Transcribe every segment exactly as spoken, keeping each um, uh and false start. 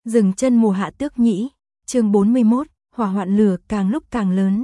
Dừng chân mùa hạ tước nhĩ, chương bốn mươi mốt, hỏa hoạn lửa càng lúc càng lớn.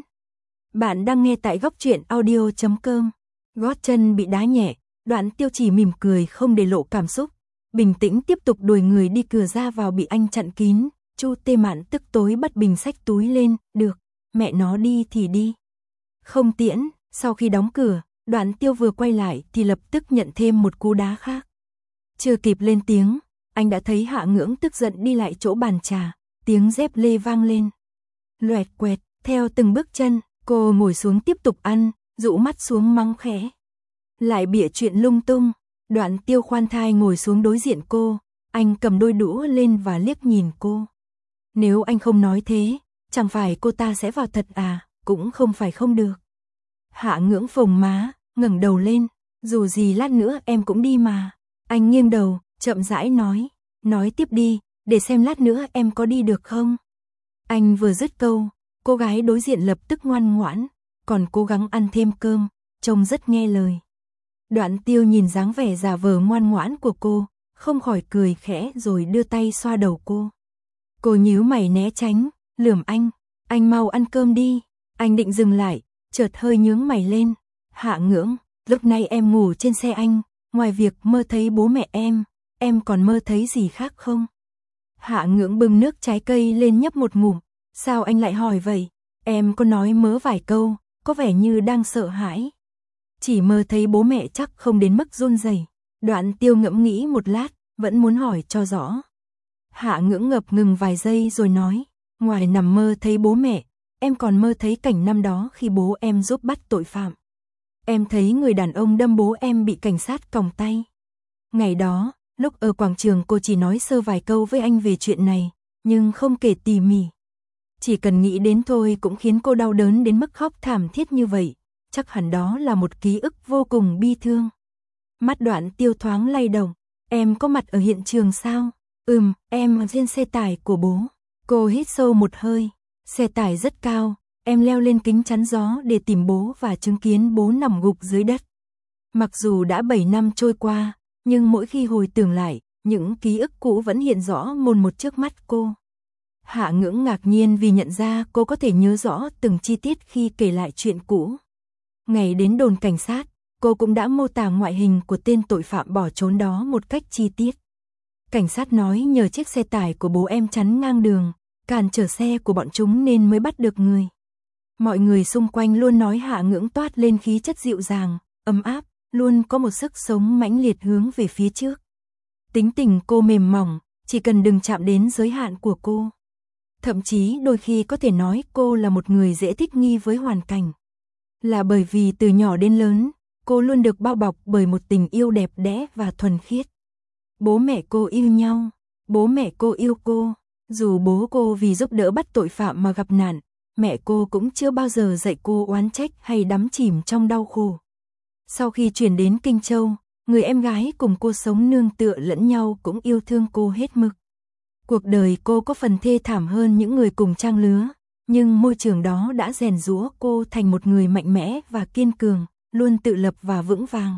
Bạn đang nghe tại góc truyện audio chấm com. Gót chân bị đá nhẹ, Đoạn Tiêu chỉ mỉm cười không để lộ cảm xúc, bình tĩnh tiếp tục đuổi người đi, cửa ra vào bị anh chặn kín. Chu Tê Mạn tức tối bắt bình xách túi lên, được, mẹ nó đi thì đi. Không tiễn. Sau khi đóng cửa, Đoạn Tiêu vừa quay lại thì lập tức nhận thêm một cú đá khác. Chưa kịp lên tiếng, anh đã thấy Hạ Ngưỡng tức giận đi lại chỗ bàn trà, tiếng dép lê vang lên. Loẹt quẹt, theo từng bước chân, cô ngồi xuống tiếp tục ăn, dụ mắt xuống mắng khẽ. Lại bịa chuyện lung tung. Đoạn Tiêu khoan thai ngồi xuống đối diện cô, anh cầm đôi đũa lên và liếc nhìn cô. Nếu anh không nói thế, chẳng phải cô ta sẽ vào thật à, cũng không phải không được. Hạ Ngưỡng phồng má, ngẩng đầu lên, dù gì lát nữa em cũng đi mà. Anh nghiêng đầu, chậm rãi nói, nói tiếp đi, để xem lát nữa em có đi được không. Anh vừa dứt câu, cô gái đối diện lập tức ngoan ngoãn, còn cố gắng ăn thêm cơm, trông rất nghe lời. Đoạn Tiêu nhìn dáng vẻ giả vờ ngoan ngoãn của cô, không khỏi cười khẽ rồi đưa tay xoa đầu cô. Cô nhíu mày né tránh, lườm anh, anh mau ăn cơm đi. Anh định dừng lại, chợt hơi nhướng mày lên. Hạ Ngưỡng, lúc này em ngủ trên xe anh, ngoài việc mơ thấy bố mẹ em, em còn mơ thấy gì khác không? Hạ Ngưỡng bưng nước trái cây lên nhấp một ngụm, sao anh lại hỏi vậy? Em có nói mớ vài câu, có vẻ như đang sợ hãi. Chỉ mơ thấy bố mẹ chắc không đến mức run rẩy. Đoạn Tiêu ngẫm nghĩ một lát, vẫn muốn hỏi cho rõ. Hạ Ngưỡng ngập ngừng vài giây rồi nói, ngoài nằm mơ thấy bố mẹ, em còn mơ thấy cảnh năm đó khi bố em giúp bắt tội phạm. Em thấy người đàn ông đâm bố em bị cảnh sát còng tay. Ngày đó, lúc ở quảng trường cô chỉ nói sơ vài câu với anh về chuyện này, nhưng không kể tỉ mỉ. Chỉ cần nghĩ đến thôi cũng khiến cô đau đớn đến mức khóc thảm thiết như vậy, chắc hẳn đó là một ký ức vô cùng bi thương. Mắt Đoạn Tiêu thoáng lay động, em có mặt ở hiện trường sao? Ừm, em ở trên xe tải của bố. Cô hít sâu một hơi, xe tải rất cao, em leo lên kính chắn gió để tìm bố và chứng kiến bố nằm gục dưới đất. Mặc dù đã bảy năm trôi qua, nhưng mỗi khi hồi tưởng lại, những ký ức cũ vẫn hiện rõ mồn một trước mắt cô. Hạ Ngưỡng ngạc nhiên vì nhận ra cô có thể nhớ rõ từng chi tiết khi kể lại chuyện cũ. Ngày đến đồn cảnh sát, cô cũng đã mô tả ngoại hình của tên tội phạm bỏ trốn đó một cách chi tiết. Cảnh sát nói nhờ chiếc xe tải của bố em chắn ngang đường, cản trở xe của bọn chúng nên mới bắt được người. Mọi người xung quanh luôn nói Hạ Ngưỡng toát lên khí chất dịu dàng, ấm áp, luôn có một sức sống mãnh liệt hướng về phía trước. Tính tình cô mềm mỏng, chỉ cần đừng chạm đến giới hạn của cô. Thậm chí đôi khi có thể nói cô là một người dễ thích nghi với hoàn cảnh. Là bởi vì từ nhỏ đến lớn, cô luôn được bao bọc bởi một tình yêu đẹp đẽ và thuần khiết. Bố mẹ cô yêu nhau, bố mẹ cô yêu cô. Dù bố cô vì giúp đỡ bắt tội phạm mà gặp nạn, mẹ cô cũng chưa bao giờ dạy cô oán trách hay đắm chìm trong đau khổ. Sau khi chuyển đến Kinh Châu, người em gái cùng cô sống nương tựa lẫn nhau cũng yêu thương cô hết mực. Cuộc đời cô có phần thê thảm hơn những người cùng trang lứa, nhưng môi trường đó đã rèn giũa cô thành một người mạnh mẽ và kiên cường, luôn tự lập và vững vàng.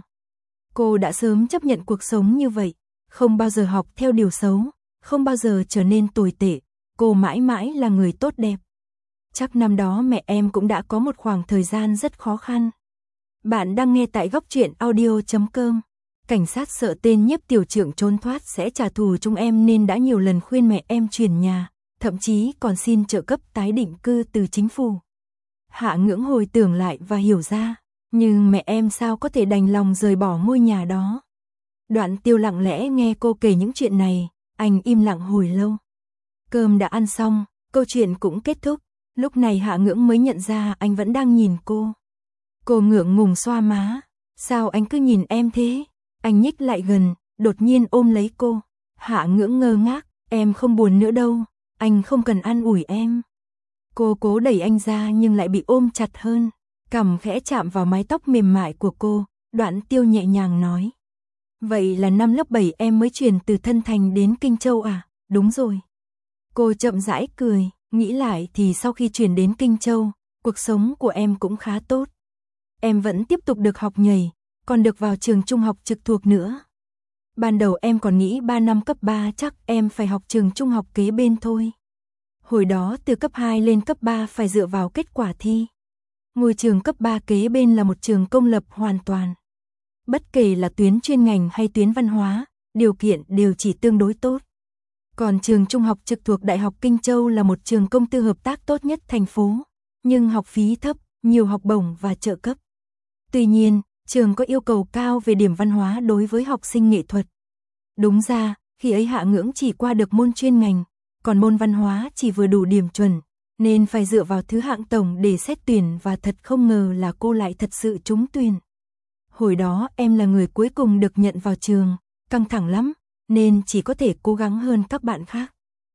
Cô đã sớm chấp nhận cuộc sống như vậy, không bao giờ học theo điều xấu, không bao giờ trở nên tồi tệ, cô mãi mãi là người tốt đẹp. Chắc năm đó mẹ em cũng đã có một khoảng thời gian rất khó khăn. Bạn đang nghe tại góc truyện audio chấm com. Cảnh sát sợ tên Nhiếp tiểu trưởng trốn thoát sẽ trả thù chúng em nên đã nhiều lần khuyên mẹ em chuyển nhà, thậm chí còn xin trợ cấp tái định cư từ chính phủ. Hạ Ngưỡng hồi tưởng lại và hiểu ra, nhưng mẹ em sao có thể đành lòng rời bỏ ngôi nhà đó. Đoạn Tiêu lặng lẽ nghe cô kể những chuyện này, anh im lặng hồi lâu. Cơm đã ăn xong, câu chuyện cũng kết thúc, lúc này Hạ Ngưỡng mới nhận ra anh vẫn đang nhìn cô. Cô ngượng ngùng xoa má, sao anh cứ nhìn em thế? Anh nhích lại gần, đột nhiên ôm lấy cô. Hạ Ngưỡng ngơ ngác, em không buồn nữa đâu, anh không cần an ủi em. Cô cố đẩy anh ra nhưng lại bị ôm chặt hơn, cằm khẽ chạm vào mái tóc mềm mại của cô. Đoạn Tiêu nhẹ nhàng nói, vậy là năm lớp bảy em mới chuyển từ Thân Thành đến Kinh Châu à? Đúng rồi. Cô chậm rãi cười, nghĩ lại thì sau khi chuyển đến Kinh Châu, cuộc sống của em cũng khá tốt. Em vẫn tiếp tục được học nhảy, còn được vào trường trung học trực thuộc nữa. Ban đầu em còn nghĩ ba năm cấp ba chắc em phải học trường trung học kế bên thôi. Hồi đó từ cấp hai lên cấp ba phải dựa vào kết quả thi. Ngôi trường cấp ba kế bên là một trường công lập hoàn toàn. Bất kể là tuyến chuyên ngành hay tuyến văn hóa, điều kiện đều chỉ tương đối tốt. Còn trường trung học trực thuộc Đại học Kinh Châu là một trường công tư hợp tác tốt nhất thành phố, nhưng học phí thấp, nhiều học bổng và trợ cấp. Tuy nhiên, trường có yêu cầu cao về điểm văn hóa đối với học sinh nghệ thuật. Đúng ra, khi ấy Hạ Ngưỡng chỉ qua được môn chuyên ngành, còn môn văn hóa chỉ vừa đủ điểm chuẩn, nên phải dựa vào thứ hạng tổng để xét tuyển và thật không ngờ là cô lại thật sự trúng tuyển. Hồi đó em là người cuối cùng được nhận vào trường, căng thẳng lắm, nên chỉ có thể cố gắng hơn các bạn khác.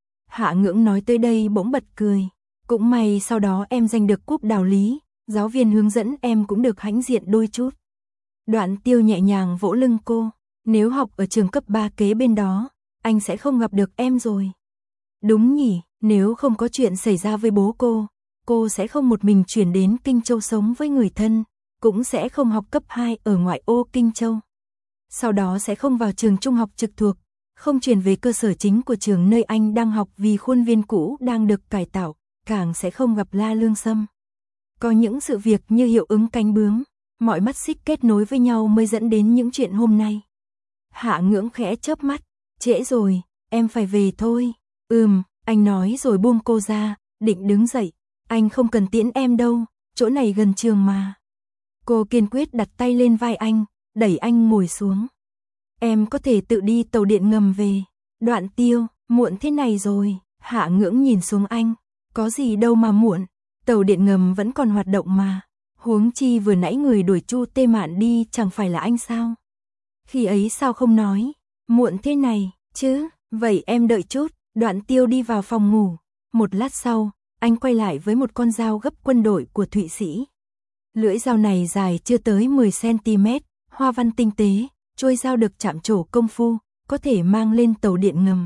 Hạ Ngưỡng nói tới đây bỗng bật cười. Cũng may sau đó em giành được cúp đạo lý, giáo viên hướng dẫn em cũng được hãnh diện đôi chút. Đoạn Tiêu nhẹ nhàng vỗ lưng cô. Nếu học ở trường cấp ba kế bên đó, anh sẽ không gặp được em rồi. Đúng nhỉ, nếu không có chuyện xảy ra với bố cô, cô sẽ không một mình chuyển đến Kinh Châu sống với người thân, cũng sẽ không học cấp hai ở ngoại ô Kinh Châu. Sau đó sẽ không vào trường trung học trực thuộc, không chuyển về cơ sở chính của trường nơi anh đang học vì khuôn viên cũ đang được cải tạo, càng sẽ không gặp La Lương Sâm. Có những sự việc như hiệu ứng cánh bướm, mọi mắt xích kết nối với nhau mới dẫn đến những chuyện hôm nay. Hạ Ngưỡng khẽ chớp mắt, trễ rồi, em phải về thôi. Ừm, anh nói rồi buông cô ra, định đứng dậy. Anh không cần tiễn em đâu, chỗ này gần trường mà. Cô kiên quyết đặt tay lên vai anh, đẩy anh ngồi xuống. Em có thể tự đi tàu điện ngầm về. Đoạn Tiêu, muộn thế này rồi. Hạ Ngưỡng nhìn xuống anh, có gì đâu mà muộn, tàu điện ngầm vẫn còn hoạt động mà. Huống chi vừa nãy người đuổi Chu Tê Mạn đi chẳng phải là anh sao? Khi ấy sao không nói, muộn thế này, chứ, vậy em đợi chút. Đoạn Tiêu đi vào phòng ngủ. Một lát sau, anh quay lại với một con dao gấp quân đội của Thụy Sĩ. Lưỡi dao này dài chưa tới mười xăng ti mét, hoa văn tinh tế, chuôi dao được chạm trổ công phu, có thể mang lên tàu điện ngầm.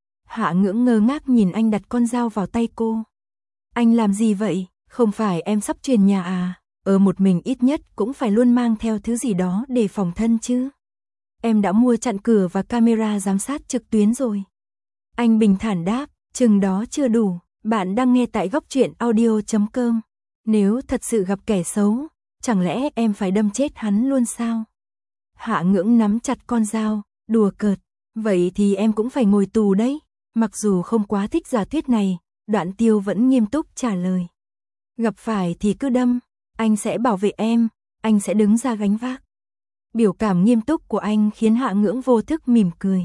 Hạ Ngưỡng ngơ ngác nhìn anh đặt con dao vào tay cô. Anh làm gì vậy? Không phải em sắp chuyển nhà à? Ở một mình ít nhất cũng phải luôn mang theo thứ gì đó để phòng thân chứ. Em đã mua chặn cửa và camera giám sát trực tuyến rồi. Anh bình thản đáp, chừng đó chưa đủ. Bạn đang nghe tại góc truyện audio chấm com. Nếu thật sự gặp kẻ xấu, chẳng lẽ em phải đâm chết hắn luôn sao? Hạ Ngưỡng nắm chặt con dao, đùa cợt. Vậy thì em cũng phải ngồi tù đấy. Mặc dù không quá thích giả thuyết này, Đoạn Tiêu vẫn nghiêm túc trả lời. Gặp phải thì cứ đâm, anh sẽ bảo vệ em, anh sẽ đứng ra gánh vác. Biểu cảm nghiêm túc của anh khiến Hạ Ngưỡng vô thức mỉm cười.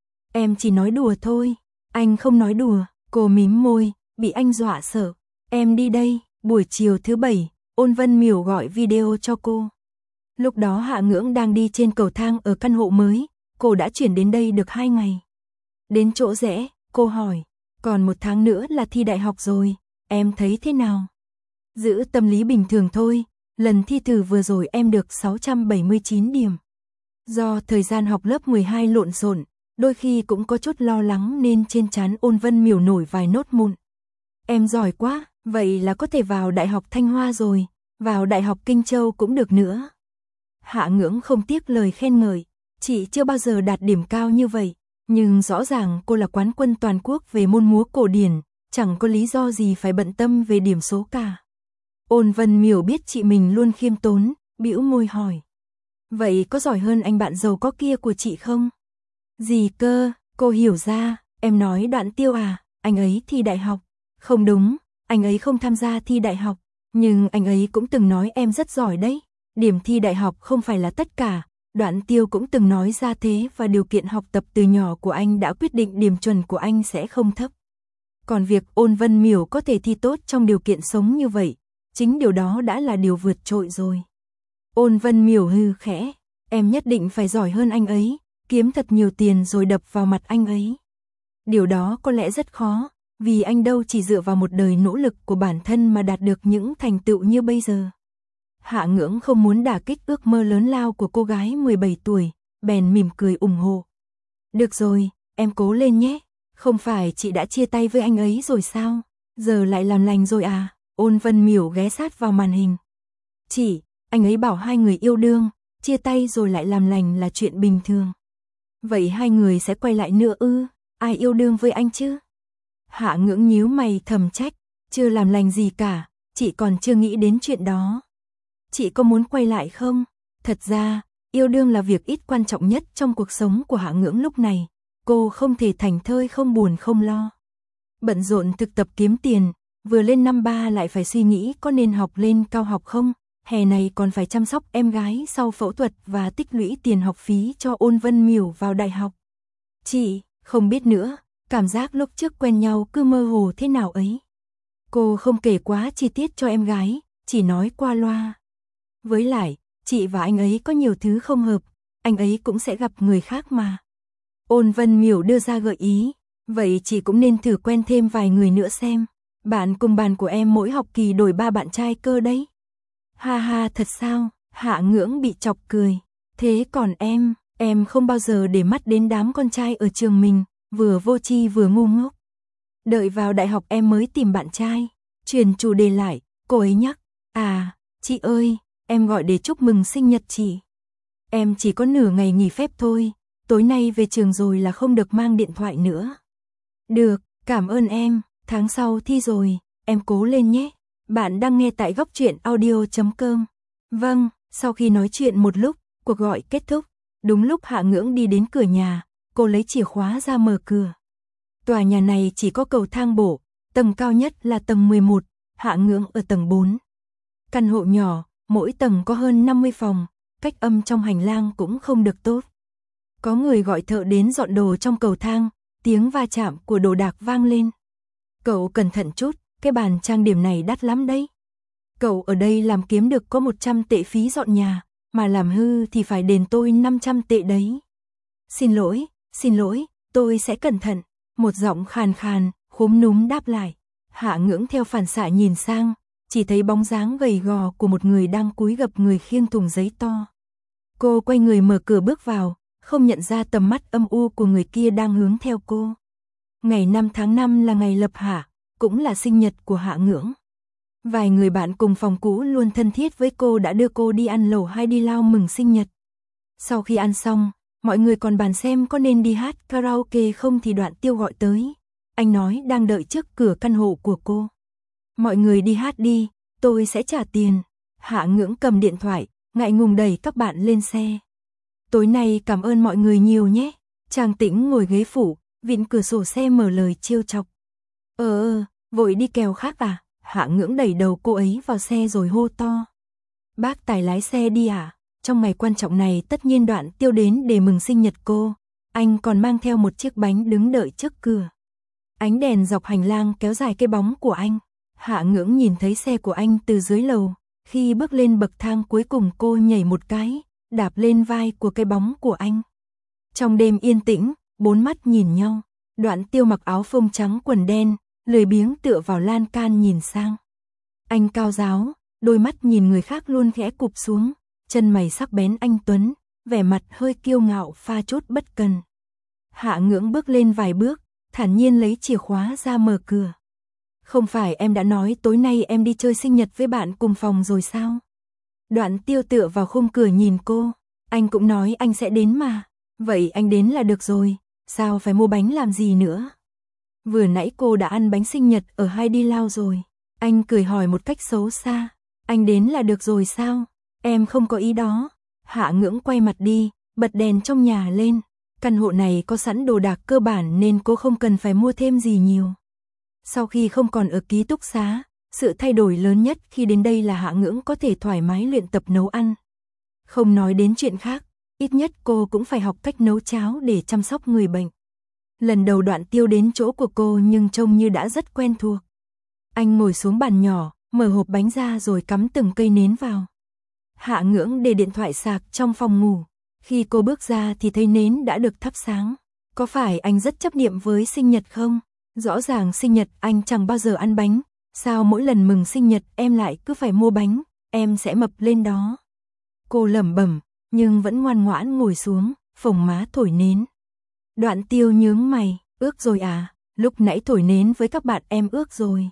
Em chỉ nói đùa thôi. Anh không nói đùa. Cô mím môi, bị anh dọa sợ. Em đi đây. Buổi chiều thứ bảy, Ôn Vân Miểu gọi video cho cô. Lúc đó Hạ Ngưỡng đang đi trên cầu thang ở căn hộ mới. Cô đã chuyển đến đây được hai ngày. Đến chỗ rẽ, cô hỏi. Còn một tháng nữa là thi đại học rồi, em thấy thế nào? Giữ tâm lý bình thường thôi. Lần thi thử vừa rồi em được sáu trăm bảy mươi chín điểm. Do thời gian học lớp mười hai lộn xộn, đôi khi cũng có chút lo lắng nên trên trán Ôn Vân Miểu nổi vài nốt mụn. Em giỏi quá, vậy là có thể vào Đại học Thanh Hoa rồi, vào Đại học Kinh Châu cũng được nữa. Hạ Ngưỡng không tiếc lời khen ngợi, chị chưa bao giờ đạt điểm cao như vậy, nhưng rõ ràng cô là quán quân toàn quốc về môn múa cổ điển, chẳng có lý do gì phải bận tâm về điểm số cả. Ôn Vân Miểu biết chị mình luôn khiêm tốn, bĩu môi hỏi. Vậy có giỏi hơn anh bạn giàu có kia của chị không? Gì cơ, cô hiểu ra, em nói Đoạn Tiêu à, anh ấy thi đại học. Không đúng, anh ấy không tham gia thi đại học, nhưng anh ấy cũng từng nói em rất giỏi đấy. Điểm thi đại học không phải là tất cả, Đoạn Tiêu cũng từng nói ra thế và điều kiện học tập từ nhỏ của anh đã quyết định điểm chuẩn của anh sẽ không thấp. Còn việc Ôn Vân Miểu có thể thi tốt trong điều kiện sống như vậy, chính điều đó đã là điều vượt trội rồi. Ôn Vân Miểu hừ khẽ, em nhất định phải giỏi hơn anh ấy, kiếm thật nhiều tiền rồi đập vào mặt anh ấy. Điều đó có lẽ rất khó, vì anh đâu chỉ dựa vào một đời nỗ lực của bản thân mà đạt được những thành tựu như bây giờ. Hạ Ngưỡng không muốn đả kích ước mơ lớn lao của cô gái mười bảy tuổi, bèn mỉm cười ủng hộ. Được rồi, em cố lên nhé, không phải chị đã chia tay với anh ấy rồi sao, giờ lại làm lành rồi à? Ôn Vân Miểu ghé sát vào màn hình. Chị, anh ấy bảo hai người yêu đương, chia tay rồi lại làm lành là chuyện bình thường. Vậy hai người sẽ quay lại nữa ư? Ai yêu đương với anh chứ? Hạ Ngưỡng nhíu mày thầm trách, chưa làm lành gì cả, chị còn chưa nghĩ đến chuyện đó. Chị có muốn quay lại không? Thật ra, yêu đương là việc ít quan trọng nhất trong cuộc sống của Hạ Ngưỡng lúc này. Cô không thể thảnh thơi không buồn không lo. Bận rộn thực tập kiếm tiền, vừa lên năm ba lại phải suy nghĩ có nên học lên cao học không, hè này còn phải chăm sóc em gái sau phẫu thuật và tích lũy tiền học phí cho Ôn Vân Miểu vào đại học. Chị, không biết nữa, cảm giác lúc trước quen nhau cứ mơ hồ thế nào ấy. Cô không kể quá chi tiết cho em gái, chỉ nói qua loa. Với lại, chị và anh ấy có nhiều thứ không hợp, anh ấy cũng sẽ gặp người khác mà. Ôn Vân Miểu đưa ra gợi ý, vậy chị cũng nên thử quen thêm vài người nữa xem. Bạn cùng bàn của em mỗi học kỳ đổi ba bạn trai cơ đấy. Ha ha, thật sao? Hạ Ngưỡng bị chọc cười. Thế còn em, em không bao giờ để mắt đến đám con trai ở trường mình, vừa vô tri vừa ngu ngốc. Đợi vào đại học em mới tìm bạn trai. Chuyển chủ đề lại, cô ấy nhắc. À, chị ơi, em gọi để chúc mừng sinh nhật chị. Em chỉ có nửa ngày nghỉ phép thôi, tối nay về trường rồi là không được mang điện thoại nữa. Được, cảm ơn em, tháng sau thi rồi, em cố lên nhé. Bạn đang nghe tại góc truyện audio chấm com. Vâng, sau khi nói chuyện một lúc, cuộc gọi kết thúc. Đúng lúc Hạ Ngưỡng đi đến cửa nhà, cô lấy chìa khóa ra mở cửa. Tòa nhà này chỉ có cầu thang bộ, tầng cao nhất là tầng mười một, Hạ Ngưỡng ở tầng bốn. Căn hộ nhỏ, mỗi tầng có hơn năm mươi phòng, cách âm trong hành lang cũng không được tốt. Có người gọi thợ đến dọn đồ trong cầu thang, tiếng va chạm của đồ đạc vang lên. Cậu cẩn thận chút, cái bàn trang điểm này đắt lắm đấy. Cậu ở đây làm kiếm được có một trăm tệ phí dọn nhà, mà làm hư thì phải đền tôi năm trăm tệ đấy. Xin lỗi, xin lỗi, tôi sẽ cẩn thận. Một giọng khàn khàn, khúm núm đáp lại. Hạ Ngưỡng theo phản xạ nhìn sang, chỉ thấy bóng dáng gầy gò của một người đang cúi gập người khiêng thùng giấy to. Cô quay người mở cửa bước vào, không nhận ra tầm mắt âm u của người kia đang hướng theo cô. Ngày năm tháng năm là ngày lập hạ, cũng là sinh nhật của Hạ Ngưỡng. Vài người bạn cùng phòng cũ luôn thân thiết với cô đã đưa cô đi ăn lẩu hay đi lao mừng sinh nhật. Sau khi ăn xong, mọi người còn bàn xem có nên đi hát karaoke không thì Đoạn Tiêu gọi tới. Anh nói đang đợi trước cửa căn hộ của cô. Mọi người đi hát đi, tôi sẽ trả tiền. Hạ Ngưỡng cầm điện thoại, ngại ngùng đẩy các bạn lên xe. Tối nay cảm ơn mọi người nhiều nhé. Trang Tĩnh ngồi ghế phụ, vịn cửa sổ xe mở lời trêu chọc. Ờ ờ, vội đi kèo khác à? Hạ Ngưỡng đẩy đầu cô ấy vào xe rồi hô to. Bác tài lái xe đi à? Trong ngày quan trọng này tất nhiên Đoạn Tiêu đến để mừng sinh nhật cô. Anh còn mang theo một chiếc bánh đứng đợi trước cửa. Ánh đèn dọc hành lang kéo dài cái bóng của anh. Hạ Ngưỡng nhìn thấy xe của anh từ dưới lầu. Khi bước lên bậc thang cuối cùng cô nhảy một cái, đạp lên vai của cái bóng của anh. Trong đêm yên tĩnh, bốn mắt nhìn nhau. Đoạn Tiêu mặc áo phông trắng quần đen, lười biếng tựa vào lan can nhìn sang. Anh cao ráo, đôi mắt nhìn người khác luôn khẽ cụp xuống, chân mày sắc bén anh tuấn, vẻ mặt hơi kiêu ngạo pha chút bất cần. Hạ Ngưỡng bước lên vài bước, thản nhiên lấy chìa khóa ra mở cửa. Không phải em đã nói tối nay em đi chơi sinh nhật với bạn cùng phòng rồi sao? Đoạn Tiêu tựa vào khung cửa nhìn cô, anh cũng nói anh sẽ đến mà. Vậy anh đến là được rồi, sao phải mua bánh làm gì nữa? Vừa nãy cô đã ăn bánh sinh nhật ở Hai Đi Lao rồi. Anh cười hỏi một cách xấu xa. Anh đến là được rồi sao? Em không có ý đó. Hạ Ngưỡng quay mặt đi, bật đèn trong nhà lên. Căn hộ này có sẵn đồ đạc cơ bản nên cô không cần phải mua thêm gì nhiều. Sau khi không còn ở ký túc xá, sự thay đổi lớn nhất khi đến đây là Hạ Ngưỡng có thể thoải mái luyện tập nấu ăn. Không nói đến chuyện khác, ít nhất cô cũng phải học cách nấu cháo để chăm sóc người bệnh. Lần đầu Đoạn Tiêu đến chỗ của cô nhưng trông như đã rất quen thuộc. Anh ngồi xuống bàn nhỏ, mở hộp bánh ra rồi cắm từng cây nến vào. Hạ Ngưỡng để điện thoại sạc trong phòng ngủ. Khi cô bước ra thì thấy nến đã được thắp sáng. Có phải anh rất chấp niệm với sinh nhật không? Rõ ràng sinh nhật anh chẳng bao giờ ăn bánh. Sao mỗi lần mừng sinh nhật em lại cứ phải mua bánh? Em sẽ mập lên đó. Cô lẩm bẩm, nhưng vẫn ngoan ngoãn ngồi xuống, phồng má thổi nến. Đoạn Tiêu nhướng mày, ước rồi à? Lúc nãy thổi nến với các bạn em ước rồi.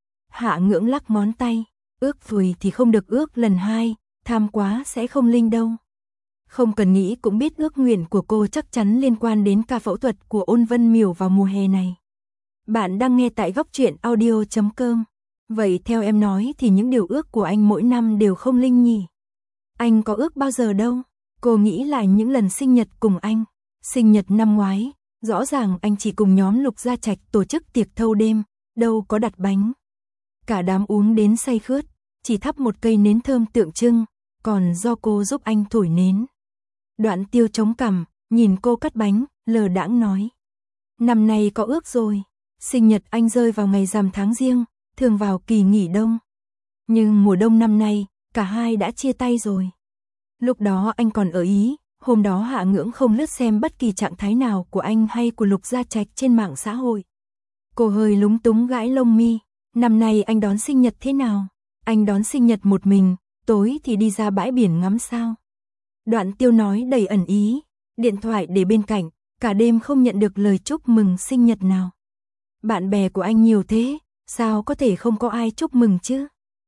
Hạ Ngưỡng lắc ngón tay, ước rồi thì không được ước lần hai, tham quá sẽ không linh đâu. Không cần nghĩ cũng biết ước nguyện của cô chắc chắn liên quan đến ca phẫu thuật của Ôn Vân Miểu vào mùa hè này. Bạn đang nghe tại góc truyện audio chấm com. Vậy theo em nói thì những điều ước của anh mỗi năm đều không linh nhỉ? Anh có ước bao giờ đâu. Cô nghĩ lại những lần sinh nhật cùng anh. Sinh nhật năm ngoái, rõ ràng anh chỉ cùng nhóm Lục Gia Trạch tổ chức tiệc thâu đêm, đâu có đặt bánh. Cả đám uống đến say khướt, chỉ thắp một cây nến thơm tượng trưng, còn do cô giúp anh thổi nến. Đoạn Tiêu chống cằm, nhìn cô cắt bánh, lờ đãng nói. Năm nay có ước rồi, sinh nhật anh rơi vào ngày rằm tháng Giêng, thường vào kỳ nghỉ đông. Nhưng mùa đông năm nay, cả hai đã chia tay rồi. Lúc đó anh còn ở Ý, hôm đó Hạ Ngưỡng không lướt xem bất kỳ trạng thái nào của anh hay của Lục Gia Trạch trên mạng xã hội. Cô hơi lúng túng gãi lông mi, năm nay anh đón sinh nhật thế nào? Anh đón sinh nhật một mình, tối thì đi ra bãi biển ngắm sao. Đoạn Tiêu nói đầy ẩn ý, điện thoại để bên cạnh, cả đêm không nhận được lời chúc mừng sinh nhật nào. Bạn bè của anh nhiều thế, sao có thể không có ai chúc mừng chứ?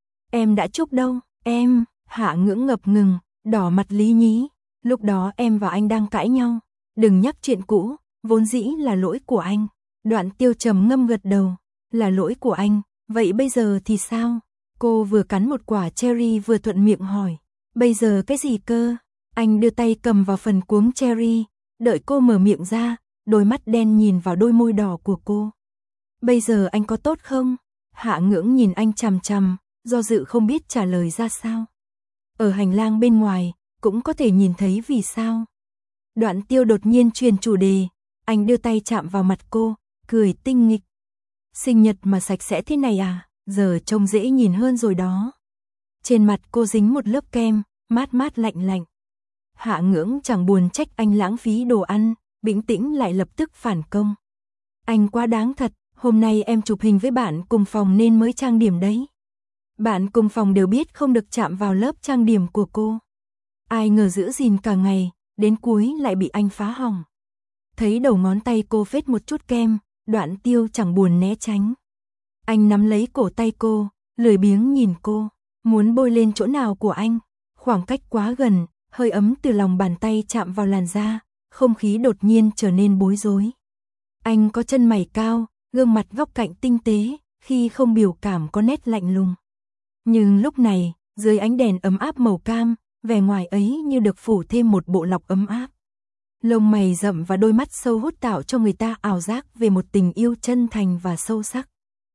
Em đã chúc đâu, em, Hạ Ngưỡng ngập ngừng, đỏ mặt lý nhí. Lúc đó em và anh đang cãi nhau, đừng nhắc chuyện cũ, vốn dĩ là lỗi của anh. Đoạn Tiêu trầm ngâm gật đầu, là lỗi của anh, vậy bây giờ thì sao? Cô vừa cắn một quả cherry vừa thuận miệng hỏi, bây giờ cái gì cơ? Anh đưa tay cầm vào phần cuống cherry, đợi cô mở miệng ra, đôi mắt đen nhìn vào đôi môi đỏ của cô. Bây giờ anh có tốt không? Hạ Ngưỡng nhìn anh chằm chằm, do dự không biết trả lời ra sao. Ở hành lang bên ngoài, cũng có thể nhìn thấy vì sao. Đoạn Tiêu đột nhiên chuyển chủ đề, anh đưa tay chạm vào mặt cô, cười tinh nghịch. Sinh nhật mà sạch sẽ thế này à, giờ trông dễ nhìn hơn rồi đó. Trên mặt cô dính một lớp kem, mát mát lạnh lạnh. Hạ Ngưỡng chẳng buồn trách anh lãng phí đồ ăn, bình tĩnh lại lập tức phản công. Anh quá đáng thật, hôm nay em chụp hình với bạn cùng phòng nên mới trang điểm đấy. Bạn cùng phòng đều biết không được chạm vào lớp trang điểm của cô. Ai ngờ giữ gìn cả ngày, đến cuối lại bị anh phá hỏng. Thấy đầu ngón tay cô phết một chút kem, Đoạn Tiêu chẳng buồn né tránh. Anh nắm lấy cổ tay cô, lười biếng nhìn cô, muốn bôi lên chỗ nào của anh. Khoảng cách quá gần, hơi ấm từ lòng bàn tay chạm vào làn da, không khí đột nhiên trở nên bối rối. Anh có chân mày cao, gương mặt góc cạnh tinh tế, khi không biểu cảm có nét lạnh lùng. Nhưng lúc này, dưới ánh đèn ấm áp màu cam, vẻ ngoài ấy như được phủ thêm một bộ lọc ấm áp. Lông mày rậm và đôi mắt sâu hút tạo cho người ta ảo giác về một tình yêu chân thành và sâu sắc.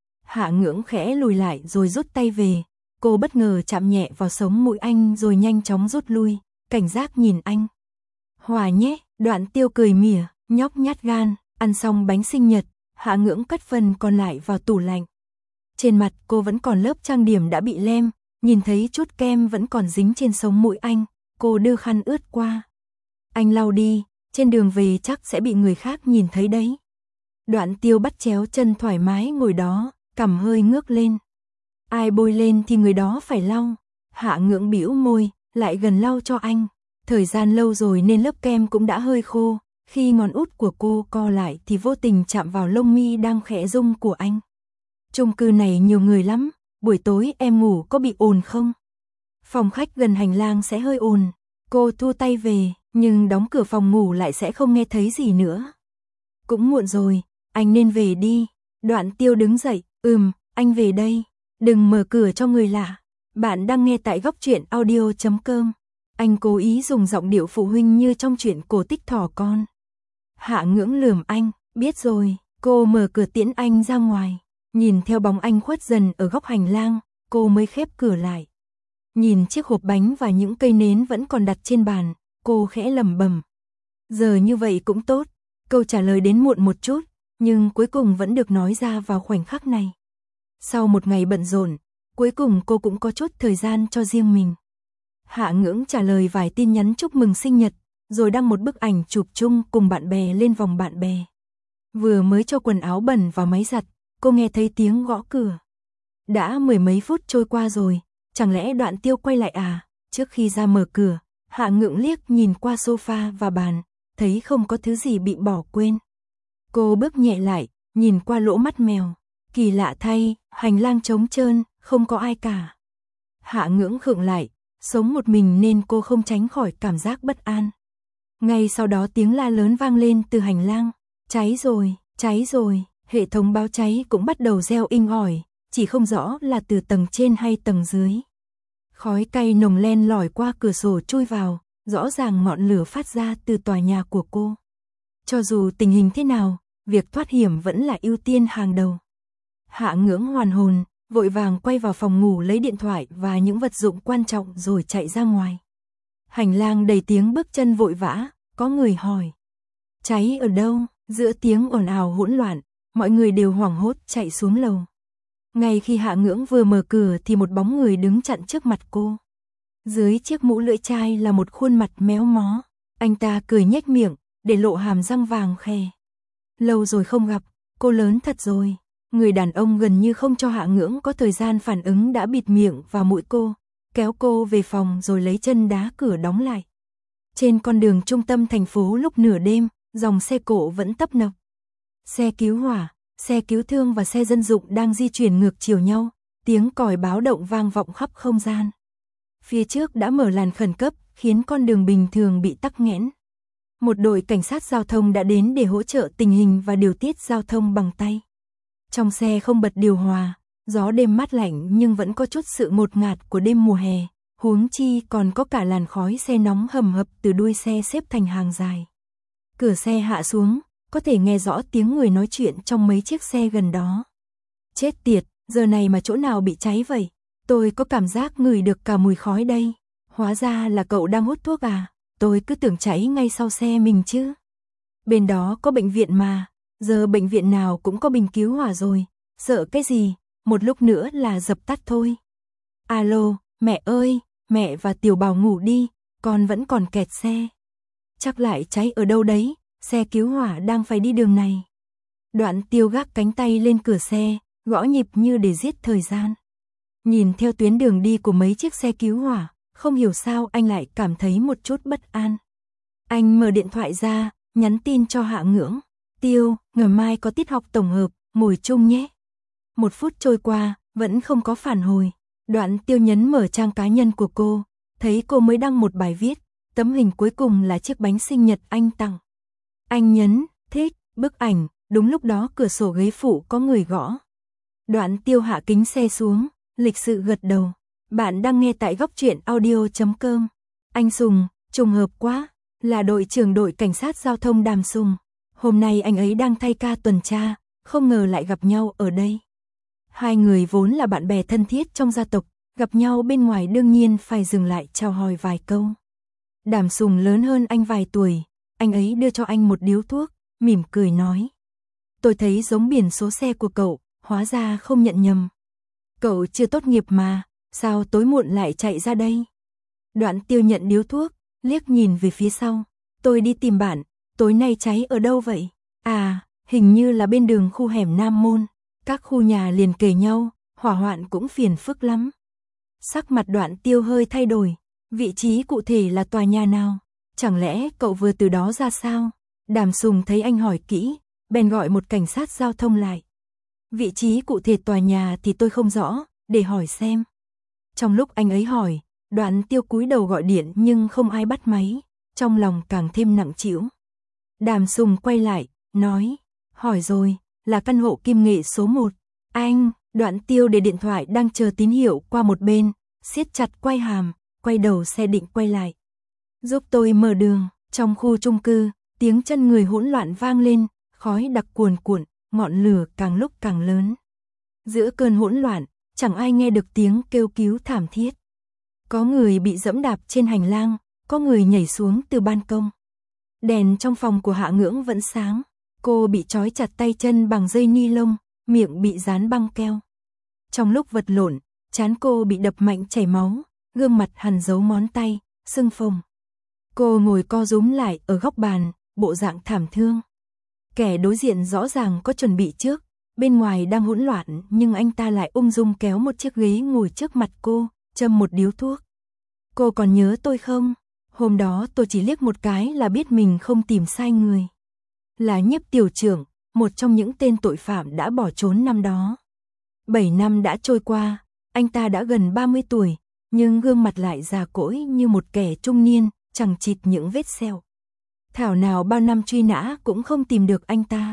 Hạ Ngưỡng khẽ lùi lại rồi rút tay về. Cô bất ngờ chạm nhẹ vào sống mũi anh rồi nhanh chóng rút lui, cảnh giác nhìn anh. Hòa nhé, Đoạn Tiêu cười mỉa, nhóc nhát gan, ăn xong bánh sinh nhật, Hạ Ngưỡng cất phần còn lại vào tủ lạnh. Trên mặt cô vẫn còn lớp trang điểm đã bị lem, nhìn thấy chút kem vẫn còn dính trên sống mũi anh, cô đưa khăn ướt qua. Anh lau đi, trên đường về chắc sẽ bị người khác nhìn thấy đấy. Đoạn Tiêu bắt chéo chân thoải mái ngồi đó, cằm hơi ngước lên. Ai bôi lên thì người đó phải lau. Hạ Ngưỡng bĩu môi, lại gần lau cho anh. Thời gian lâu rồi nên lớp kem cũng đã hơi khô, khi ngón út của cô co lại thì vô tình chạm vào lông mi đang khẽ rung của anh. Chung cư này nhiều người lắm, buổi tối em ngủ có bị ồn không? Phòng khách gần hành lang sẽ hơi ồn. Cô thu tay về, nhưng đóng cửa phòng ngủ lại sẽ không nghe thấy gì nữa. Cũng muộn rồi, anh nên về đi. Đoạn Tiêu đứng dậy, ừm, anh về đây. Đừng mở cửa cho người lạ. Bạn đang nghe tại góc truyện audio chấm com. Anh cố ý dùng giọng điệu phụ huynh như trong chuyện Cổ Tích Thỏ Con. Hạ Ngưỡng lườm anh, biết rồi. Cô mở cửa tiễn anh ra ngoài. Nhìn theo bóng anh khuất dần ở góc hành lang, cô mới khép cửa lại. Nhìn chiếc hộp bánh và những cây nến vẫn còn đặt trên bàn, cô khẽ lẩm bẩm. Giờ như vậy cũng tốt. Câu trả lời đến muộn một chút, nhưng cuối cùng vẫn được nói ra vào khoảnh khắc này. Sau một ngày bận rộn, cuối cùng cô cũng có chút thời gian cho riêng mình. Hạ Ngưỡng trả lời vài tin nhắn chúc mừng sinh nhật, rồi đăng một bức ảnh chụp chung cùng bạn bè lên vòng bạn bè. Vừa mới cho quần áo bẩn vào máy giặt, cô nghe thấy tiếng gõ cửa. Đã mười mấy phút trôi qua rồi, chẳng lẽ Đoạn Tiêu quay lại à? Trước khi ra mở cửa, Hạ Ngưỡng liếc nhìn qua sofa và bàn, thấy không có thứ gì bị bỏ quên. Cô bước nhẹ lại, nhìn qua lỗ mắt mèo. Kỳ lạ thay, hành lang trống trơn, không có ai cả. Hạ Ngưỡng khựng lại, Sống một mình nên cô không tránh khỏi cảm giác bất an. Ngay sau đó tiếng la lớn vang lên từ hành lang. Cháy rồi, cháy rồi, hệ thống báo cháy cũng bắt đầu reo inh ỏi, chỉ không rõ là từ tầng trên hay tầng dưới. Khói cay nồng len lỏi qua cửa sổ chui vào, rõ ràng ngọn lửa phát ra từ tòa nhà của cô. Cho dù tình hình thế nào, việc thoát hiểm vẫn là ưu tiên hàng đầu. Hạ Ngưỡng hoàn hồn, vội vàng quay vào phòng ngủ lấy điện thoại và những vật dụng quan trọng rồi chạy ra ngoài. Hành lang đầy tiếng bước chân vội vã, có người hỏi. Cháy ở đâu? Giữa tiếng ồn ào hỗn loạn, mọi người đều hoảng hốt chạy xuống lầu. Ngay khi Hạ Ngưỡng vừa mở cửa thì một bóng người đứng chặn trước mặt cô. Dưới chiếc mũ lưỡi chai là một khuôn mặt méo mó. Anh ta cười nhếch miệng, để lộ hàm răng vàng khè. Lâu rồi không gặp, cô lớn thật rồi. Người đàn ông gần như không cho Hạ Ngưỡng có thời gian phản ứng đã bịt miệng vào mũi cô, kéo cô về phòng rồi lấy chân đá cửa đóng lại. Trên con đường trung tâm thành phố lúc nửa đêm, dòng xe cộ vẫn tấp nập. Xe cứu hỏa, xe cứu thương và xe dân dụng đang di chuyển ngược chiều nhau, tiếng còi báo động vang vọng khắp không gian. Phía trước đã mở làn khẩn cấp, khiến con đường bình thường bị tắc nghẽn. Một đội cảnh sát giao thông đã đến để hỗ trợ tình hình và điều tiết giao thông bằng tay. Trong xe không bật điều hòa, gió đêm mát lạnh nhưng vẫn có chút sự ngột ngạt của đêm mùa hè, huống chi còn có cả làn khói xe nóng hầm hập từ đuôi xe xếp thành hàng dài. Cửa xe hạ xuống, có thể nghe rõ tiếng người nói chuyện trong mấy chiếc xe gần đó. Chết tiệt, giờ này mà chỗ nào bị cháy vậy? Tôi có cảm giác ngửi được cả mùi khói đây. Hóa ra là cậu đang hút thuốc à? Tôi cứ tưởng cháy ngay sau xe mình chứ. Bên đó có bệnh viện mà, giờ bệnh viện nào cũng có bình cứu hỏa rồi, sợ cái gì, một lúc nữa là dập tắt thôi. Alo, mẹ ơi, mẹ và Tiểu Bảo ngủ đi, con vẫn còn kẹt xe. Chắc lại cháy ở đâu đấy, xe cứu hỏa đang phải đi đường này. Đoạn Tiêu gác cánh tay lên cửa xe, gõ nhịp như để giết thời gian. Nhìn theo tuyến đường đi của mấy chiếc xe cứu hỏa, không hiểu sao anh lại cảm thấy một chút bất an. Anh mở điện thoại ra, nhắn tin cho Hạ Ngưỡng. Tiêu, ngày mai có tiết học tổng hợp, ngồi chung nhé. Một phút trôi qua, vẫn không có phản hồi. Đoạn Tiêu nhấn mở trang cá nhân của cô, thấy cô mới đăng một bài viết, tấm hình cuối cùng là chiếc bánh sinh nhật anh tặng. Anh nhấn, thích, bức ảnh, đúng lúc đó cửa sổ ghế phụ có người gõ. Đoạn Tiêu hạ kính xe xuống, lịch sự gật đầu. Bạn đang nghe tại góc truyện audio chấm com. Anh Sùng, trùng hợp quá, là đội trưởng đội cảnh sát giao thông Đàm Sùng. Hôm nay anh ấy đang thay ca tuần tra, không ngờ lại gặp nhau ở đây. Hai người vốn là bạn bè thân thiết trong gia tộc, gặp nhau bên ngoài đương nhiên phải dừng lại chào hỏi vài câu. Đàm Sùng lớn hơn anh vài tuổi, anh ấy đưa cho anh một điếu thuốc, mỉm cười nói. Tôi thấy giống biển số xe của cậu, hóa ra không nhận nhầm. Cậu chưa tốt nghiệp mà, sao tối muộn lại chạy ra đây? Đoạn Tiêu nhận điếu thuốc, liếc nhìn về phía sau. Tôi đi tìm bạn, tối nay cháy ở đâu vậy? À, hình như là bên đường khu hẻm Nam Môn. Các khu nhà liền kề nhau, hỏa hoạn cũng phiền phức lắm. Sắc mặt Đoạn Tiêu hơi thay đổi. Vị trí cụ thể là tòa nhà nào? Chẳng lẽ cậu vừa từ đó ra sao? Đàm Sùng thấy anh hỏi kỹ, bèn gọi một cảnh sát giao thông lại. Vị trí cụ thể tòa nhà thì tôi không rõ, để hỏi xem. Trong lúc anh ấy hỏi, Đoạn Tiêu cúi đầu gọi điện nhưng không ai bắt máy, trong lòng càng thêm nặng trĩu. Đàm Sùng quay lại, nói, hỏi rồi, là căn hộ Kim Nghệ số một. Anh, Đoạn Tiêu để điện thoại đang chờ tín hiệu qua một bên, siết chặt quay hàm, quay đầu xe định quay lại. Giúp tôi mở đường. Trong khu chung cư, tiếng chân người hỗn loạn vang lên, khói đặc cuồn cuộn, ngọn lửa càng lúc càng lớn. Giữa cơn hỗn loạn, chẳng ai nghe được tiếng kêu cứu thảm thiết. Có người bị dẫm đạp trên hành lang, có người nhảy xuống từ ban công. Đèn trong phòng của Hạ Ngưỡng vẫn sáng, cô bị trói chặt tay chân bằng dây ni lông, miệng bị dán băng keo. Trong lúc vật lộn, trán cô bị đập mạnh chảy máu, gương mặt hằn dấu ngón tay, sưng phồng. Cô ngồi co rúm lại ở góc bàn, bộ dạng thảm thương. Kẻ đối diện rõ ràng có chuẩn bị trước, bên ngoài đang hỗn loạn nhưng anh ta lại ung dung kéo một chiếc ghế ngồi trước mặt cô, châm một điếu thuốc. Cô còn nhớ tôi không? Hôm đó tôi chỉ liếc một cái là biết mình không tìm sai người. Là Nhiếp tiểu trưởng, một trong những tên tội phạm đã bỏ trốn năm đó. Bảy năm đã trôi qua, anh ta đã gần ba mươi tuổi, nhưng gương mặt lại già cỗi như một kẻ trung niên, chằng chịt những vết sẹo. Thảo nào bao năm truy nã cũng không tìm được anh ta.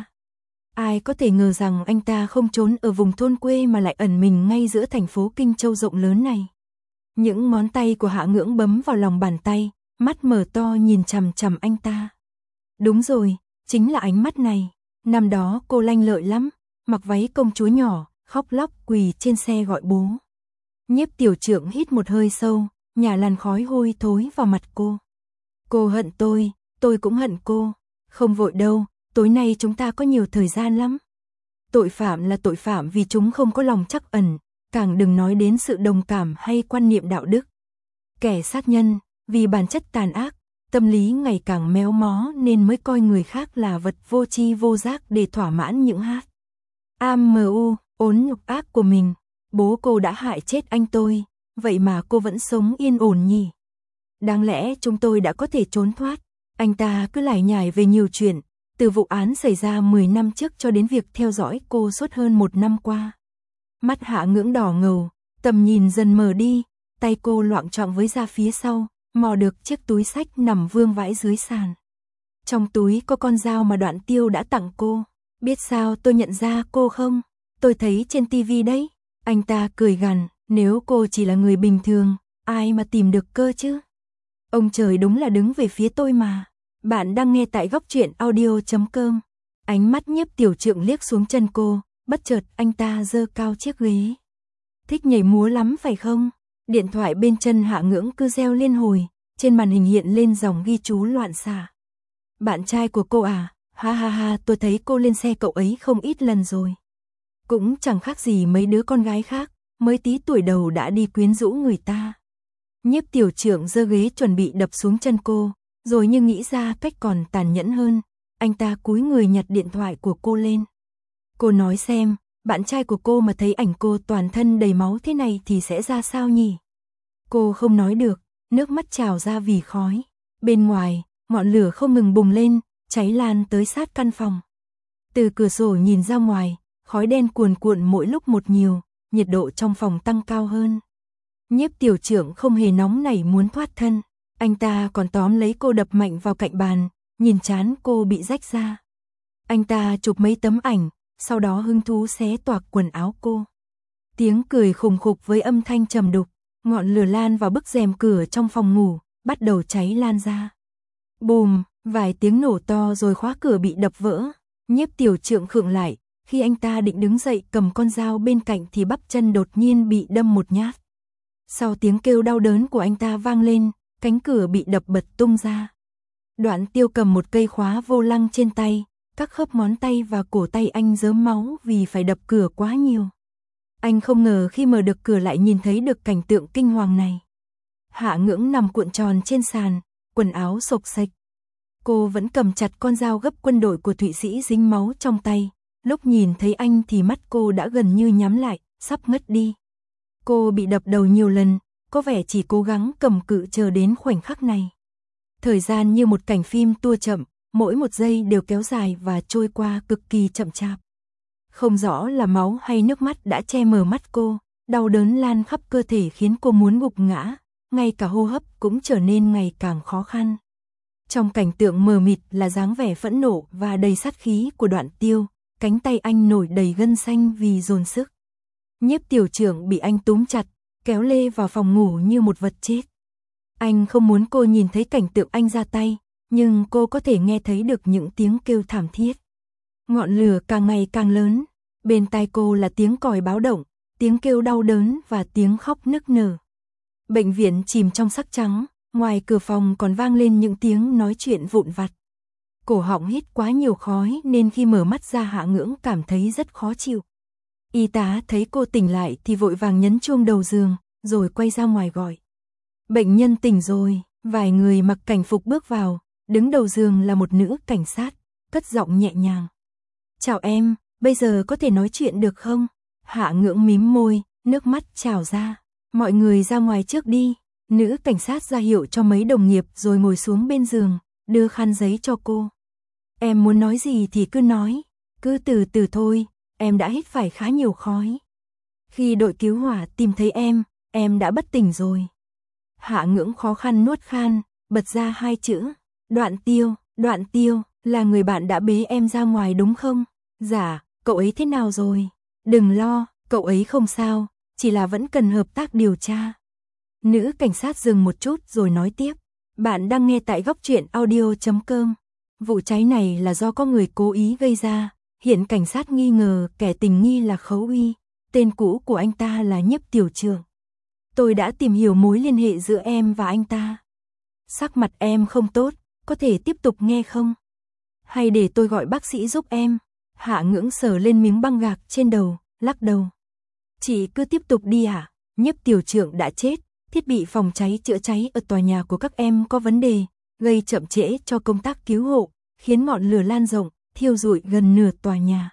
Ai có thể ngờ rằng anh ta không trốn ở vùng thôn quê mà lại ẩn mình ngay giữa thành phố Kinh Châu rộng lớn này. Những ngón tay của Hạ Ngưỡng bấm vào lòng bàn tay, mắt mở to nhìn chằm chằm anh ta. Đúng rồi, chính là ánh mắt này. Năm đó cô lanh lợi lắm, mặc váy công chúa nhỏ, khóc lóc quỳ trên xe gọi bố. Nhiếp Tiểu Trượng hít một hơi sâu, nhả làn khói hôi thối vào mặt cô. Cô hận tôi, tôi cũng hận cô. Không vội đâu, tối nay chúng ta có nhiều thời gian lắm. Tội phạm là tội phạm vì chúng không có lòng trắc ẩn, càng đừng nói đến sự đồng cảm hay quan niệm đạo đức. Kẻ sát nhân, vì bản chất tàn ác, tâm lý ngày càng méo mó nên mới coi người khác là vật vô tri vô giác để thỏa mãn những hát. Am u, ốn nhục ác của mình. Bố cô đã hại chết anh tôi, vậy mà cô vẫn sống yên ổn nhỉ? Đáng lẽ chúng tôi đã có thể trốn thoát. Anh ta cứ lải nhải về nhiều chuyện, từ vụ án xảy ra mười năm trước cho đến việc theo dõi cô suốt hơn một năm qua. Mắt Hạ Ngưỡng đỏ ngầu, tầm nhìn dần mờ đi, tay cô loạng choạng với ra phía sau, mò được chiếc túi xách nằm vương vãi dưới sàn. Trong túi có con dao mà Đoạn Tiêu đã tặng cô. Biết sao tôi nhận ra cô không? Tôi thấy trên tivi đấy. Anh ta cười gằn, nếu cô chỉ là người bình thường, ai mà tìm được cơ chứ? Ông trời đúng là đứng về phía tôi mà. Bạn đang nghe tại góc truyện audio chấm com. Ánh mắt Nhiếp Tiểu Trượng liếc xuống chân cô, bất chợt anh ta giơ cao chiếc ghế. Thích nhảy múa lắm phải không? Điện thoại bên chân Hạ Ngưỡng cứ reo liên hồi, trên màn hình hiện lên dòng ghi chú loạn xạ. Bạn trai của cô à? Ha ha ha, tôi thấy cô lên xe cậu ấy không ít lần rồi. Cũng chẳng khác gì mấy đứa con gái khác, mới tí tuổi đầu đã đi quyến rũ người ta. Nhiếp Tiểu Trượng giơ ghế chuẩn bị đập xuống chân cô, rồi như nghĩ ra cách còn tàn nhẫn hơn, anh ta cúi người nhặt điện thoại của cô lên. Cô nói xem, bạn trai của cô mà thấy ảnh cô toàn thân đầy máu thế này thì sẽ ra sao nhỉ? Cô không nói được, nước mắt trào ra vì khói. Bên ngoài, ngọn lửa không ngừng bùng lên, cháy lan tới sát căn phòng. Từ cửa sổ nhìn ra ngoài, khói đen cuồn cuộn mỗi lúc một nhiều, nhiệt độ trong phòng tăng cao hơn. Nhiếp Tiểu Trượng không hề nóng nảy muốn thoát thân, anh ta còn tóm lấy cô đập mạnh vào cạnh bàn, nhìn trán cô bị rách ra. Anh ta chụp mấy tấm ảnh, sau đó hứng thú xé toạc quần áo cô. Tiếng cười khùng khục với âm thanh trầm đục, ngọn lửa lan vào bức rèm cửa trong phòng ngủ, bắt đầu cháy lan ra. Bùm, vài tiếng nổ to rồi khóa cửa bị đập vỡ. Nhiếp Tiểu Trượng khựng lại, khi anh ta định đứng dậy cầm con dao bên cạnh thì bắp chân đột nhiên bị đâm một nhát. Sau tiếng kêu đau đớn của anh ta vang lên, cánh cửa bị đập bật tung ra. Đoạn Tiêu cầm một cây khóa vô lăng trên tay, các khớp ngón tay và cổ tay anh rớm máu vì phải đập cửa quá nhiều. Anh không ngờ khi mở được cửa lại nhìn thấy được cảnh tượng kinh hoàng này. Hạ Ngưỡng nằm cuộn tròn trên sàn, quần áo xộc xệch. Cô vẫn cầm chặt con dao gấp quân đội của Thụy Sĩ dính máu trong tay. Lúc nhìn thấy anh thì mắt cô đã gần như nhắm lại, sắp ngất đi. Cô bị đập đầu nhiều lần, có vẻ chỉ cố gắng cầm cự chờ đến khoảnh khắc này. Thời gian như một cảnh phim tua chậm, mỗi một giây đều kéo dài và trôi qua cực kỳ chậm chạp. Không rõ là máu hay nước mắt đã che mờ mắt cô, đau đớn lan khắp cơ thể khiến cô muốn gục ngã, ngay cả hô hấp cũng trở nên ngày càng khó khăn. Trong cảnh tượng mờ mịt là dáng vẻ phẫn nộ và đầy sát khí của Đoạn Tiêu, cánh tay anh nổi đầy gân xanh vì dồn sức. Nhiếp Tiểu Trượng bị anh túm chặt, kéo lê vào phòng ngủ như một vật chết. Anh không muốn cô nhìn thấy cảnh tượng anh ra tay, nhưng cô có thể nghe thấy được những tiếng kêu thảm thiết. Ngọn lửa càng ngày càng lớn, bên tai cô là tiếng còi báo động, tiếng kêu đau đớn và tiếng khóc nức nở. Bệnh viện chìm trong sắc trắng, ngoài cửa phòng còn vang lên những tiếng nói chuyện vụn vặt. Cổ họng hít quá nhiều khói nên khi mở mắt ra Hạ Ngưỡng cảm thấy rất khó chịu. Y tá thấy cô tỉnh lại thì vội vàng nhấn chuông đầu giường, rồi quay ra ngoài gọi. Bệnh nhân tỉnh rồi, vài người mặc cảnh phục bước vào, đứng đầu giường là một nữ cảnh sát, cất giọng nhẹ nhàng. Chào em, bây giờ có thể nói chuyện được không? Hạ Ngưỡng mím môi, nước mắt trào ra. Mọi người ra ngoài trước đi. Nữ cảnh sát ra hiệu cho mấy đồng nghiệp rồi ngồi xuống bên giường, đưa khăn giấy cho cô. Em muốn nói gì thì cứ nói, cứ từ từ thôi, em đã hít phải khá nhiều khói. Khi đội cứu hỏa tìm thấy em, em đã bất tỉnh rồi. Hạ Ngưỡng khó khăn nuốt khan, bật ra hai chữ, Đoạn Tiêu, Đoạn Tiêu, là người bạn đã bế em ra ngoài đúng không? Dạ, cậu ấy thế nào rồi? Đừng lo, cậu ấy không sao, chỉ là vẫn cần hợp tác điều tra. Nữ cảnh sát dừng một chút rồi nói tiếp, bạn đang nghe tại góc truyện audio chấm com. Vụ cháy này là do có người cố ý gây ra, hiện cảnh sát nghi ngờ kẻ tình nghi là Khấu Uy, tên cũ của anh ta là Nhiếp tiểu trưởng. Tôi đã tìm hiểu mối liên hệ giữa em và anh ta. Sắc mặt em không tốt, có thể tiếp tục nghe không? Hay để tôi gọi bác sĩ giúp em? Hạ Ngưỡng sờ lên miếng băng gạc trên đầu, lắc đầu. Chị cứ tiếp tục đi ạ, à? Nhiếp tiểu trưởng đã chết, thiết bị phòng cháy chữa cháy ở tòa nhà của các em có vấn đề, gây chậm trễ cho công tác cứu hộ, khiến ngọn lửa lan rộng, thiêu rụi gần nửa tòa nhà.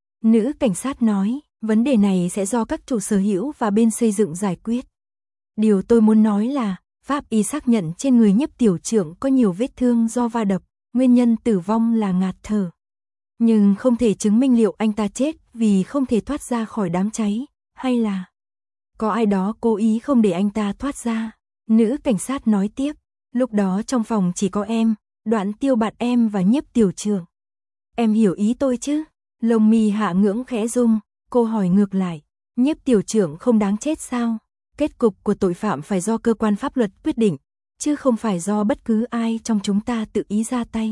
Nữ cảnh sát nói, vấn đề này sẽ do các chủ sở hữu và bên xây dựng giải quyết. Điều tôi muốn nói là, pháp y xác nhận trên người Nhiếp tiểu trưởng có nhiều vết thương do va đập, nguyên nhân tử vong là ngạt thở. Nhưng không thể chứng minh liệu anh ta chết vì không thể thoát ra khỏi đám cháy, hay là có ai đó cố ý không để anh ta thoát ra. Nữ cảnh sát nói tiếp, lúc đó trong phòng chỉ có em, Đoạn Tiêu bạn em và Nhiếp tiểu trưởng. Em hiểu ý tôi chứ? Lông mi Hạ Ngưỡng khẽ rung, cô hỏi ngược lại, Nhiếp tiểu trưởng không đáng chết sao? Kết cục của tội phạm phải do cơ quan pháp luật quyết định, chứ không phải do bất cứ ai trong chúng ta tự ý ra tay.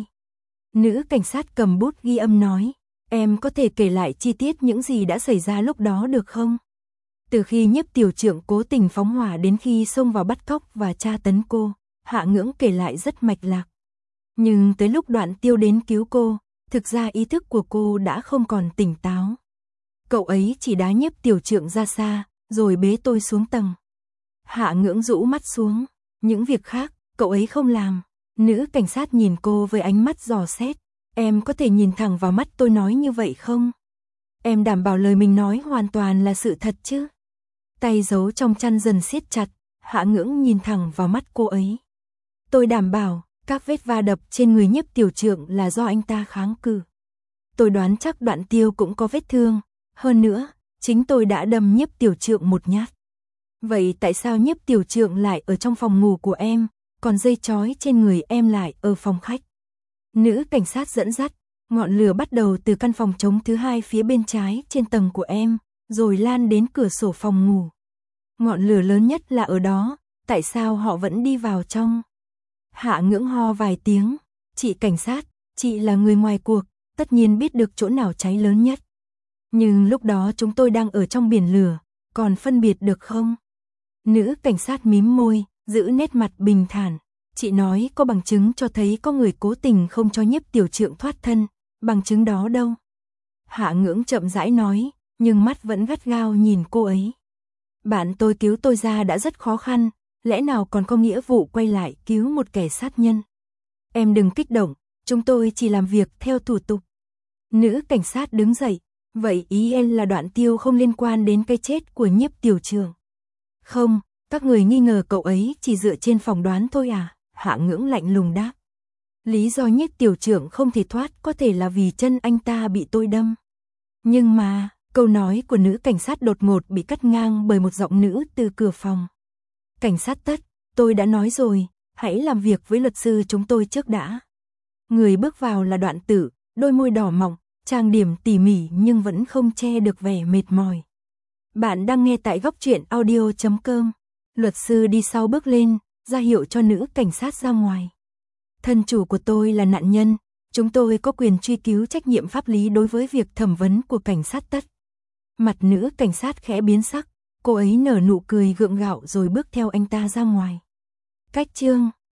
Nữ cảnh sát cầm bút ghi âm nói, em có thể kể lại chi tiết những gì đã xảy ra lúc đó được không? Từ khi Nhiếp tiểu trưởng cố tình phóng hỏa đến khi xông vào bắt cóc và tra tấn cô, Hạ Ngưỡng kể lại rất mạch lạc. Nhưng tới lúc Đoạn Tiêu đến cứu cô, thực ra ý thức của cô đã không còn tỉnh táo. Cậu ấy chỉ đá Nhiếp tiểu trưởng ra xa, rồi bế tôi xuống tầng. Hạ Ngưỡng rũ mắt xuống, những việc khác, cậu ấy không làm. Nữ cảnh sát nhìn cô với ánh mắt dò xét, em có thể nhìn thẳng vào mắt tôi nói như vậy không? Em đảm bảo lời mình nói hoàn toàn là sự thật chứ? Tay giấu trong chăn dần siết chặt, Hạ Ngưỡng nhìn thẳng vào mắt cô ấy. Tôi đảm bảo, các vết va đập trên người Nhiếp tiểu trưởng là do anh ta kháng cự. Tôi đoán chắc Đoạn Tiêu cũng có vết thương, hơn nữa, chính tôi đã đâm Nhiếp tiểu trưởng một nhát. Vậy tại sao Nhiếp tiểu trưởng lại ở trong phòng ngủ của em, còn dây chói trên người em lại ở phòng khách? Nữ cảnh sát dẫn dắt, ngọn lửa bắt đầu từ căn phòng trống thứ hai phía bên trái trên tầng của em, rồi lan đến cửa sổ phòng ngủ. Ngọn lửa lớn nhất là ở đó, tại sao họ vẫn đi vào trong? Hạ Ngưỡng ho vài tiếng, chị cảnh sát, chị là người ngoài cuộc, tất nhiên biết được chỗ nào cháy lớn nhất. Nhưng lúc đó chúng tôi đang ở trong biển lửa, còn phân biệt được không? Nữ cảnh sát mím môi, giữ nét mặt bình thản. Chị nói có bằng chứng cho thấy có người cố tình không cho Nhiếp tiểu trưởng thoát thân, bằng chứng đó đâu? Hạ Ngưỡng chậm rãi nói, nhưng mắt vẫn gắt gao nhìn cô ấy. Bạn tôi cứu tôi ra đã rất khó khăn, lẽ nào còn có nghĩa vụ quay lại cứu một kẻ sát nhân? Em đừng kích động, chúng tôi chỉ làm việc theo thủ tục. Nữ cảnh sát đứng dậy, vậy ý em là Đoạn Tiêu không liên quan đến cái chết của Nhiếp tiểu trưởng? Không, các người nghi ngờ cậu ấy chỉ dựa trên phỏng đoán thôi à? Hạ Ngưỡng lạnh lùng đáp. Lý do Nhiếp tiểu trưởng không thể thoát có thể là vì chân anh ta bị tôi đâm. Nhưng mà, câu nói của nữ cảnh sát đột ngột bị cắt ngang bởi một giọng nữ từ cửa phòng. Cảnh sát Tất, tôi đã nói rồi, hãy làm việc với luật sư chúng tôi trước đã. Người bước vào là Đoạn Tử, đôi môi đỏ mọng, trang điểm tỉ mỉ nhưng vẫn không che được vẻ mệt mỏi. Bạn đang nghe tại góc truyện audio chấm com. Luật sư đi sau bước lên, ra hiệu cho nữ cảnh sát ra ngoài. Thân chủ của tôi là nạn nhân, chúng tôi có quyền truy cứu trách nhiệm pháp lý đối với việc thẩm vấn của cảnh sát Tất. Mặt nữ cảnh sát khẽ biến sắc, cô ấy nở nụ cười gượng gạo rồi bước theo anh ta ra ngoài. Cách chương